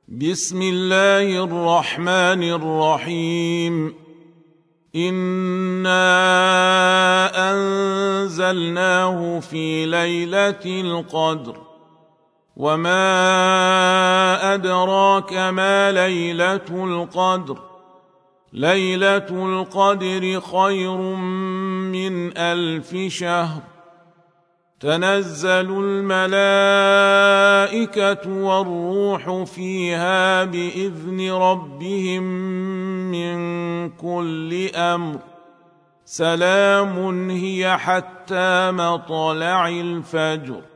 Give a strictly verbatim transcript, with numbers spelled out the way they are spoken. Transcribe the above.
بسم الله الرحمن الرحيم. إنا أنزلناه في ليلة القدر وما أدراك ما ليلة القدر ليلة القدر خير من ألف شهر. تنزل الملائكة والروح فيها بإذن ربهم من كل أمر. سلام هي حتى مطلع الفجر.